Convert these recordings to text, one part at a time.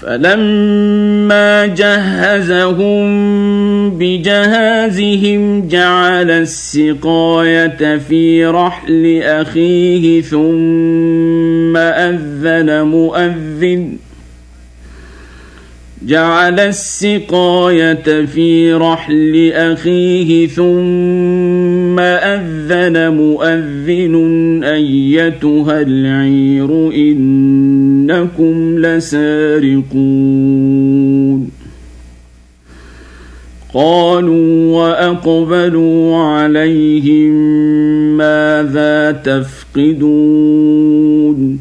فلما جهزهم بجهازهم جعل السقاية في رحل أخيه ثم أذن مؤذن أيتها العير إنكم لسارقون قالوا وأقبلوا عليهم ماذا تفقدون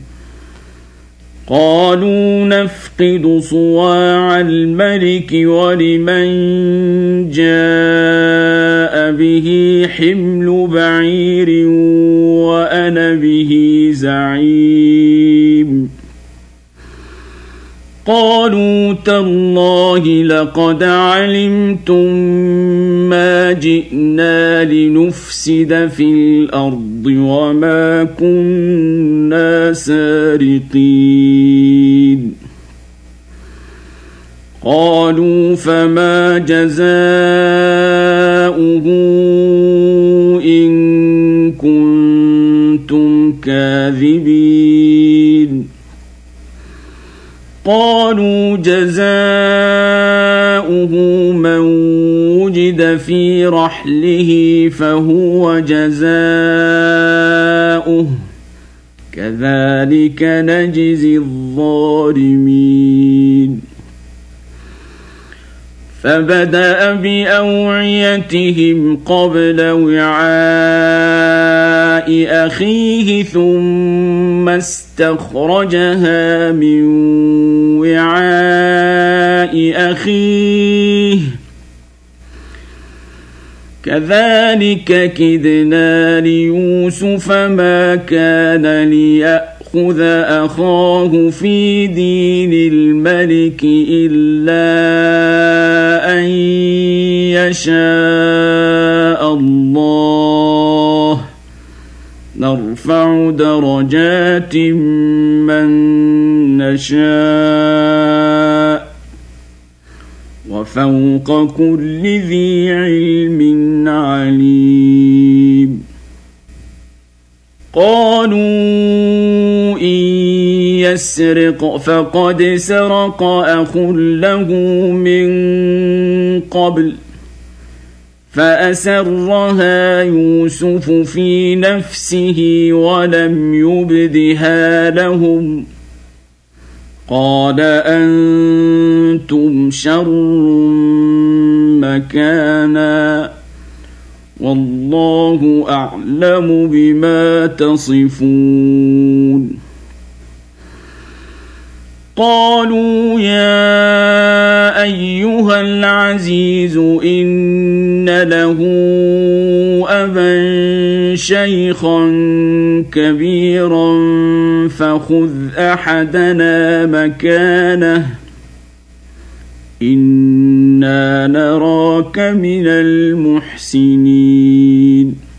قالوا نفقد صواع الملك ولمن جاء به حمل بعير وأنا به زعيم قالوا تالله لقد علمتم ما جئنا لنفسد في الأرض وما كنا سارقين قالوا فما جزاؤه إن كنتم كاذبين قالوا جزاؤه من وجد في رحله فهو جزاؤه كذلك نجزي الظالمين فبدأ بأوعيتهم قبل وعاء أخيه ثم استخرجها من وعاء أخيه كذلك كدنا ليوسف ما كان ليأخذ أخاه في دين الملك إلا أن يشاء الله نرفع درجات من نشاء وفوق كل ذي علم عليم قالوا إن يسرق فقد سرق أخ له من قبل فأسرها يوسف في نفسه ولم يبدها لهم قال أنتم شر مكانا والله أعلم بما تصفون قالوا يا أيها العزيز إن له أبا شيخا كبيرا فخذ أحدنا مكانه إنا نراك من المحسنين